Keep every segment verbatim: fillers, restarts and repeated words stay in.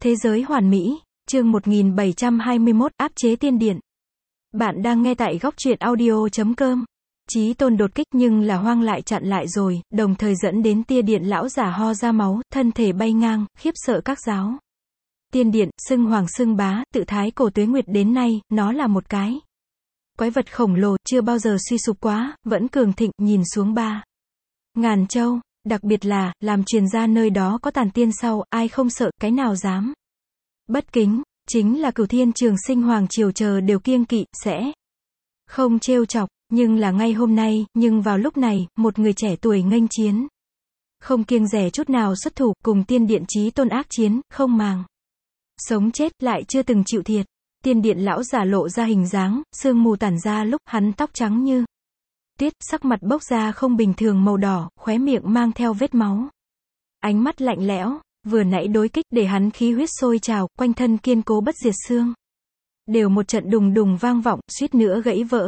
Thế giới hoàn mỹ, chương một nghìn bảy trăm hai mươi mốt, áp chế tiên điện. Bạn đang nghe tại góc truyện audio chấm com. Chí Tôn đột kích nhưng là Hoang lại chặn lại rồi, đồng thời dẫn đến tia điện lão giả ho ra máu, thân thể bay ngang, khiếp sợ các giáo. Tiên điện, xưng hoàng xưng bá, tự thái cổ tuế nguyệt đến nay, nó là một cái quái vật khổng lồ, chưa bao giờ suy sụp quá, vẫn cường thịnh, nhìn xuống ba ngàn châu, đặc biệt là, làm truyền ra nơi đó có tàn tiên sau, ai không sợ, cái nào dám bất kính, chính là Cửu Thiên Trường Sinh Hoàng triều chờ đều kiêng kỵ, sẽ không trêu chọc, nhưng là ngay hôm nay, nhưng vào lúc này, một người trẻ tuổi nghênh chiến, không kiêng dè chút nào xuất thủ, cùng tiên điện Chí Tôn ác chiến, không màng sống chết, lại chưa từng chịu thiệt. Tiên điện lão giả lộ ra hình dáng, sương mù tản ra lúc hắn tóc trắng như tuyết, sắc mặt bốc ra không bình thường màu đỏ, khóe miệng mang theo vết máu. Ánh mắt lạnh lẽo, vừa nãy đối kích để hắn khí huyết sôi trào, quanh thân kiên cố bất diệt xương. Đều một trận đùng đùng vang vọng, suýt nữa gãy vỡ.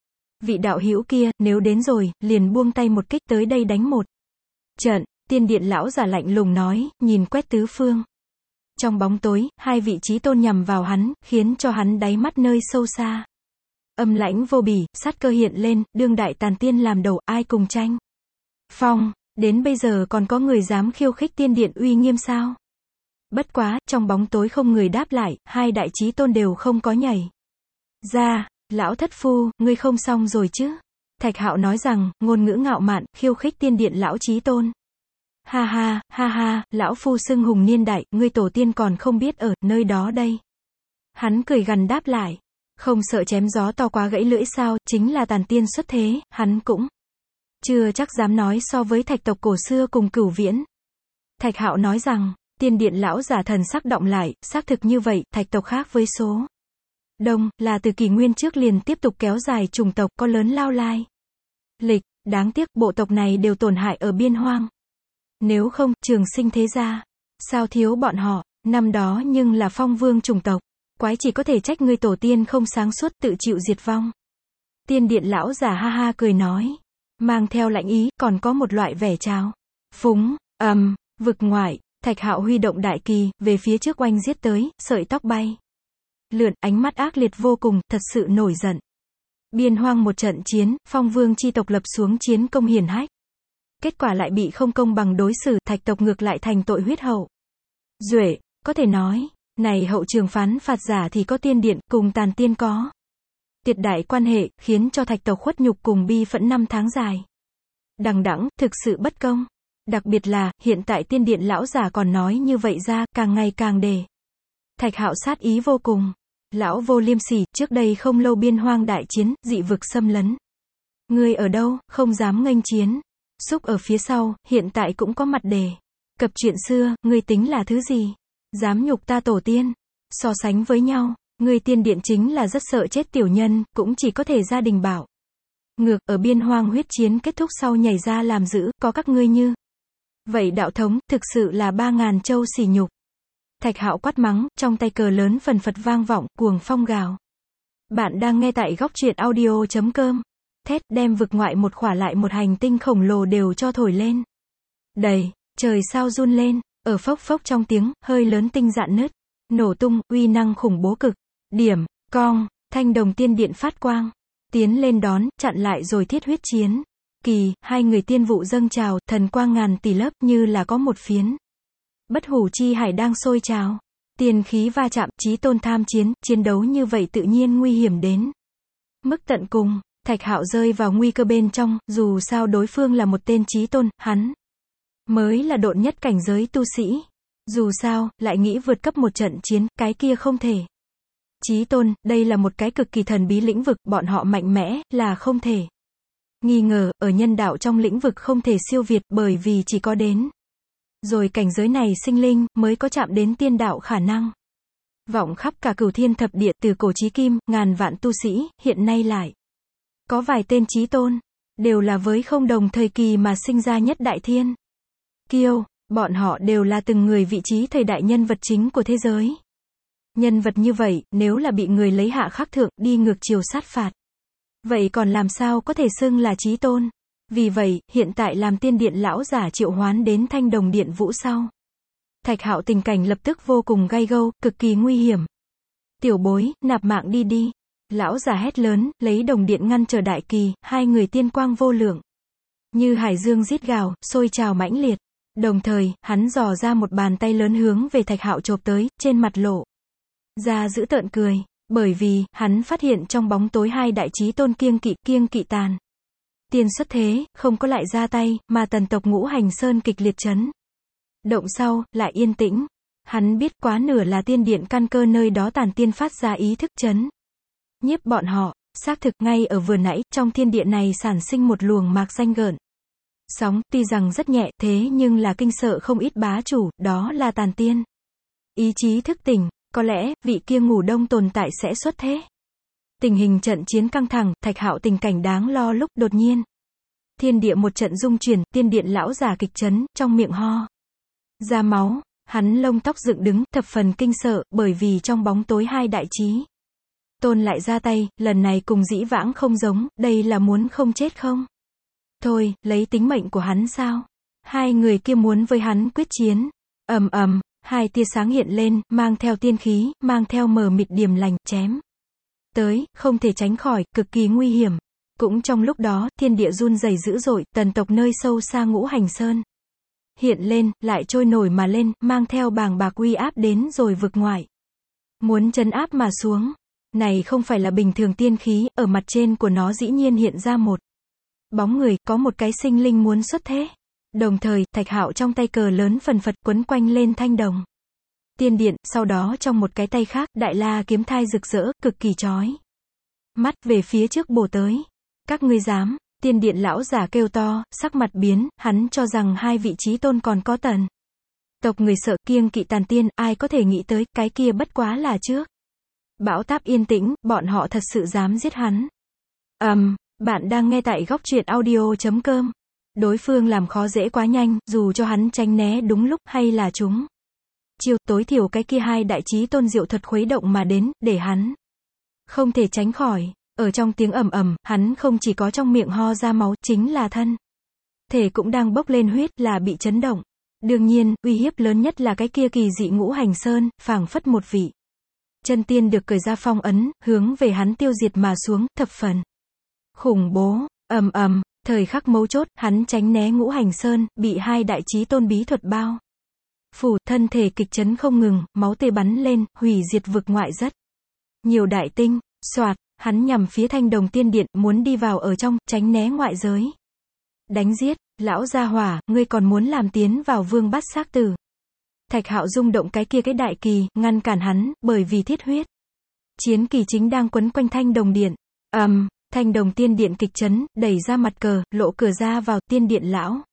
Vị đạo hữu kia, nếu đến rồi, liền buông tay một kích tới đây đánh một trận. Tiên điện lão giả lạnh lùng nói, nhìn quét tứ phương. Trong bóng tối, hai vị Chí Tôn nhằm vào hắn, khiến cho hắn đáy mắt nơi sâu xa. Âm lãnh vô bỉ, sát cơ hiện lên, đương đại tàn tiên làm đầu, ai cùng tranh phong, đến bây giờ còn có người dám khiêu khích tiên điện uy nghiêm sao? Bất quá, trong bóng tối không người đáp lại, hai đại Chí Tôn đều không có nhảy ra. Lão thất phu, ngươi không xong rồi chứ? Thạch Hạo nói rằng, ngôn ngữ ngạo mạn, khiêu khích tiên điện lão Chí Tôn. Ha ha, ha ha, lão phu xưng hùng niên đại, ngươi tổ tiên còn không biết ở nơi đó đây. Hắn cười gằn đáp lại, không sợ chém gió to quá gãy lưỡi sao, chính là tàn tiên xuất thế, hắn cũng chưa chắc dám nói so với thạch tộc cổ xưa cùng Cửu Viễn. Thạch Hạo nói rằng, tiên điện lão giả thần sắc động lại, xác thực như vậy, thạch tộc khác với số đông, là từ kỷ nguyên trước liền tiếp tục kéo dài chủng tộc có lớn lao lai lịch, đáng tiếc bộ tộc này đều tổn hại ở biên hoang. Nếu không, Trường Sinh thế gia, sao thiếu bọn họ, năm đó nhưng là phong vương chủng tộc, quái chỉ có thể trách ngươi tổ tiên không sáng suốt tự chịu diệt vong. Tiên điện lão giả ha ha cười nói, mang theo lạnh ý, còn có một loại vẻ trào phúng, ầm, um, vực ngoại, Thạch Hạo huy động đại kỳ, về phía trước oanh giết tới, sợi tóc bay lượn, ánh mắt ác liệt vô cùng, thật sự nổi giận. Biên hoang một trận chiến, phong vương chi tộc lập xuống chiến công hiển hách. Kết quả lại bị không công bằng đối xử, thạch tộc ngược lại thành tội huyết hậu duệ, có thể nói, này hậu trường phán phạt giả thì có tiên điện, cùng tàn tiên có tuyệt đại quan hệ, khiến cho thạch tộc khuất nhục cùng bi phẫn năm tháng dài. Đằng đẵng, thực sự bất công. Đặc biệt là, hiện tại tiên điện lão giả còn nói như vậy ra, càng ngày càng đề. Thạch Hạo sát ý vô cùng. Lão vô liêm sỉ, trước đây không lâu biên hoang đại chiến, dị vực xâm lấn. Ngươi ở đâu, không dám nghênh chiến. Xúc ở phía sau, hiện tại cũng có mặt đề cập chuyện xưa, ngươi tính là thứ gì? Dám nhục ta tổ tiên. So sánh với nhau, ngươi tiên điện chính là rất sợ chết tiểu nhân, cũng chỉ có thể gia đình bảo. Ngược, ở biên hoang huyết chiến kết thúc sau nhảy ra làm giữ, có các ngươi như vậy đạo thống, thực sự là ba ngàn châu sỉ nhục. Thạch Hạo quát mắng, trong tay cờ lớn phần phật vang vọng, cuồng phong gào. Bạn đang nghe tại góc truyện audio chấm com. Thét, đem vực ngoại một khỏa lại một hành tinh khổng lồ đều cho thổi lên. Đầy, trời sao run lên, ở phốc phốc trong tiếng, hơi lớn tinh dạn nứt, nổ tung, uy năng khủng bố cực điểm, cong, thanh đồng tiên điện phát quang, tiến lên đón, chặn lại rồi thiết huyết chiến. Kỳ, hai người tiên vụ dâng trào, thần quang ngàn tỷ lớp như là có một phiến bất hủ chi hải đang sôi trào. Tiên khí va chạm, Chí Tôn tham chiến, chiến đấu như vậy tự nhiên nguy hiểm đến mức tận cùng. Thạch Hạo rơi vào nguy cơ bên trong, dù sao đối phương là một tên Chí Tôn, hắn mới là độn nhất cảnh giới tu sĩ. Dù sao, lại nghĩ vượt cấp một trận chiến, cái kia không thể. Chí Tôn, đây là một cái cực kỳ thần bí lĩnh vực, bọn họ mạnh mẽ, là không thể nghi ngờ, ở nhân đạo trong lĩnh vực không thể siêu việt, bởi vì chỉ có đến rồi cảnh giới này sinh linh, mới có chạm đến tiên đạo khả năng. Vọng khắp cả cửu thiên thập địa, từ cổ chí kim, ngàn vạn tu sĩ, hiện nay lại có vài tên Chí Tôn, đều là với không đồng thời kỳ mà sinh ra nhất đại thiên kiêu, bọn họ đều là từng người vị trí thời đại nhân vật chính của thế giới. Nhân vật như vậy, nếu là bị người lấy hạ khắc thượng, đi ngược chiều sát phạt, vậy còn làm sao có thể xưng là Chí Tôn? Vì vậy, hiện tại làm tiên điện lão giả triệu hoán đến thanh đồng điện vũ sau. Thạch Hạo tình cảnh lập tức vô cùng gay gâu, cực kỳ nguy hiểm. Tiểu bối, nạp mạng đi đi. Lão già hét lớn, lấy đồng điện ngăn trở đại kỳ, hai người tiên quang vô lượng. Như hải dương rít gào, sôi trào mãnh liệt. Đồng thời, hắn dò ra một bàn tay lớn hướng về Thạch Hạo chộp tới, trên mặt lộ ra dữ tợn cười. Bởi vì, hắn phát hiện trong bóng tối hai đại chí tôn kiêng kỵ, kiêng kỵ tàn tiên xuất thế, không có lại ra tay, mà tần tộc Ngũ Hành Sơn kịch liệt chấn động sau, lại yên tĩnh. Hắn biết quá nửa là tiên điện căn cơ nơi đó tàn tiên phát ra ý thức chấn nhiếp bọn họ. Xác thực ngay ở vừa nãy, trong thiên địa này sản sinh một luồng mạc danh gợn sóng, tuy rằng rất nhẹ, thế nhưng là kinh sợ không ít bá chủ, đó là tàn tiên. Ý chí thức tỉnh, có lẽ, vị kia ngủ đông tồn tại sẽ xuất thế. Tình hình trận chiến căng thẳng, Thạch Hạo tình cảnh đáng lo lúc đột nhiên. Thiên địa một trận rung chuyển, tiên điện lão giả kịch chấn, trong miệng ho ra máu, hắn lông tóc dựng đứng, thập phần kinh sợ, bởi vì trong bóng tối hai đại chí tôn lại ra tay, lần này cùng dĩ vãng không giống, đây là muốn không chết không? Thôi, lấy tính mệnh của hắn sao? Hai người kia muốn với hắn quyết chiến. Ầm ầm, hai tia sáng hiện lên, mang theo tiên khí, mang theo mờ mịt điềm lành, chém tới, không thể tránh khỏi, cực kỳ nguy hiểm. Cũng trong lúc đó, thiên địa run rẩy dữ dội, tần tộc nơi sâu xa Ngũ Hành Sơn hiện lên, lại trôi nổi mà lên, mang theo bàng bạc uy áp đến rồi vực ngoại. Muốn trấn áp mà xuống. Này không phải là bình thường tiên khí, ở mặt trên của nó dĩ nhiên hiện ra một bóng người, có một cái sinh linh muốn xuất thế. Đồng thời, Thạch Hạo trong tay cờ lớn phần phật quấn quanh lên thanh đồng tiên điện, sau đó trong một cái tay khác, đại la kiếm thai rực rỡ, cực kỳ chói mắt về phía trước bổ tới. Các ngươi dám? Tiên điện lão giả kêu to, sắc mặt biến, hắn cho rằng hai vị chí tôn còn có tần tộc người sợ, kiêng kỵ tàn tiên, ai có thể nghĩ tới, cái kia bất quá là trước bão táp yên tĩnh, bọn họ thật sự dám giết hắn. Ầm, um, bạn đang nghe tại góc truyện audio chấm com. Đối phương làm khó dễ quá nhanh, dù cho hắn tránh né đúng lúc, hay là chúng chiêu, tối thiểu cái kia hai đại chí tôn diệu thuật khuấy động mà đến, để hắn không thể tránh khỏi. Ở trong tiếng ầm ầm, hắn không chỉ có trong miệng ho ra máu, chính là thân thể cũng đang bốc lên huyết, là bị chấn động. Đương nhiên, uy hiếp lớn nhất là cái kia kỳ dị Ngũ Hành Sơn, phảng phất một vị chân tiên được cởi ra phong ấn, hướng về hắn tiêu diệt mà xuống, thập phần khủng bố. Ầm ầm, thời khắc mấu chốt, hắn tránh né Ngũ Hành Sơn, bị hai đại chí tôn bí thuật bao phủ, thân thể kịch chấn không ngừng, máu tươi bắn lên, hủy diệt vực ngoại rất nhiều đại tinh. Soạt, hắn nhằm phía thanh đồng tiên điện, muốn đi vào ở trong, tránh né ngoại giới đánh giết. Lão gia hỏa, ngươi còn muốn làm tiến vào vương bát xác tử? Thạch Hạo rung động cái kia cái đại kỳ, ngăn cản hắn, bởi vì thiết huyết chiến kỳ chính đang quấn quanh thanh đồng điện. Ầm, um, thanh đồng tiên điện kịch chấn, đẩy ra mặt cờ, lộ cửa ra vào, tiên điện lão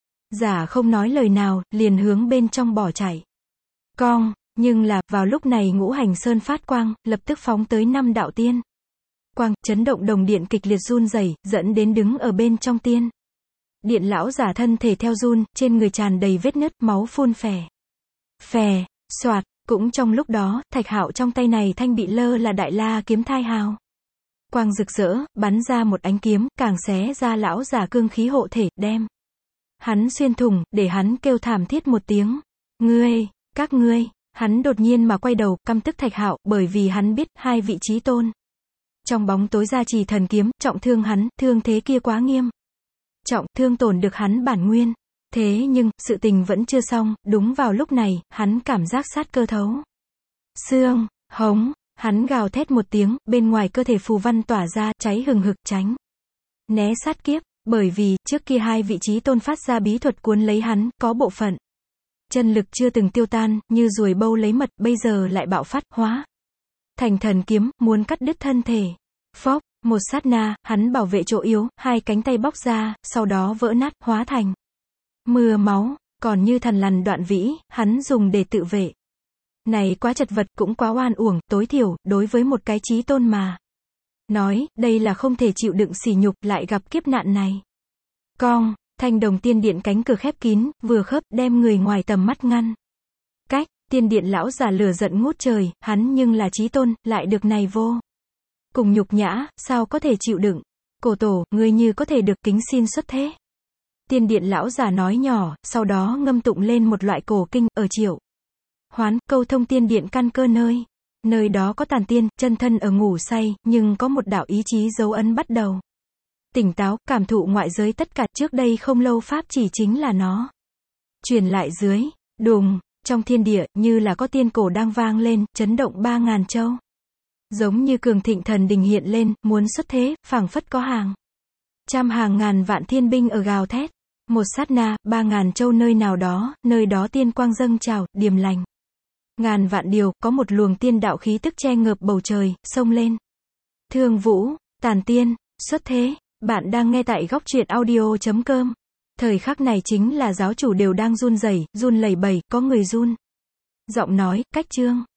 giả không nói lời nào, liền hướng bên trong bỏ chạy. Cong, nhưng là, vào lúc này Ngũ Hành Sơn phát quang, lập tức phóng tới năm đạo tiên quang, chấn động đồng điện kịch liệt run rẩy, dẫn đến đứng ở bên trong tiên điện lão giả thân thể theo run, trên người tràn đầy vết nứt, máu phun phè phè. Soạt, cũng trong lúc đó, Thạch Hạo trong tay này thanh bị lơ là đại la kiếm thai hào quang rực rỡ, bắn ra một ánh kiếm, càng xé ra lão giả cương khí hộ thể, đem hắn xuyên thủng, để hắn kêu thảm thiết một tiếng. Ngươi, các ngươi. Hắn đột nhiên mà quay đầu, căm tức Thạch Hạo, bởi vì hắn biết, hai vị chí tôn trong bóng tối gia trì thần kiếm, trọng thương hắn, thương thế kia quá nghiêm trọng, thương tổn được hắn bản nguyên. Thế nhưng, sự tình vẫn chưa xong, đúng vào lúc này, hắn cảm giác sát cơ thấu xương, hống, hắn gào thét một tiếng, bên ngoài cơ thể phù văn tỏa ra, cháy hừng hực, tránh né sát kiếp, bởi vì, trước kia hai vị chí tôn phát ra bí thuật cuốn lấy hắn, có bộ phận chân lực chưa từng tiêu tan, như ruồi bâu lấy mật, bây giờ lại bạo phát, hóa thành thần kiếm, muốn cắt đứt thân thể. Phốc, một sát na, hắn bảo vệ chỗ yếu, hai cánh tay bóc ra, sau đó vỡ nát, hóa thành mưa máu, còn như thằn lằn đoạn vĩ, hắn dùng để tự vệ. Này quá chật vật, cũng quá oan uổng, tối thiểu, đối với một cái chí tôn mà nói, đây là không thể chịu đựng sỉ nhục, lại gặp kiếp nạn này. Cong, thanh đồng tiên điện cánh cửa khép kín, vừa khớp, đem người ngoài tầm mắt ngăn cách. Tiên điện lão già lửa giận ngút trời, hắn nhưng là chí tôn, lại được này vô cùng nhục nhã, sao có thể chịu đựng. Cổ tổ, ngươi như có thể được kính xin xuất thế. Tiên điện lão già nói nhỏ, sau đó ngâm tụng lên một loại cổ kinh, ở triệu hoán, câu thông tiên điện căn cơ nơi. Nơi đó có tàn tiên, chân thân ở ngủ say, nhưng có một đạo ý chí dấu ấn bắt đầu. Tỉnh táo, cảm thụ ngoại giới tất cả, trước đây không lâu pháp chỉ chính là nó. Truyền lại dưới, đùng, trong thiên địa, như là có tiên cổ đang vang lên, chấn động ba ngàn châu. Giống như cường thịnh thần đình hiện lên, muốn xuất thế, phảng phất có hàng. Trăm hàng ngàn vạn thiên binh ở gào thét. Một sát na, ba ngàn châu nơi nào đó, nơi đó tiên quang dâng trào, điềm lành. Ngàn vạn điều, có một luồng tiên đạo khí tức che ngợp bầu trời, xông lên. Thương Vũ, tàn tiên, xuất thế. Bạn đang nghe tại góc truyện audio chấm com. Thời khắc này chính là giáo chủ đều đang run rẩy, run lẩy bẩy, có người run. Giọng nói, cách chương.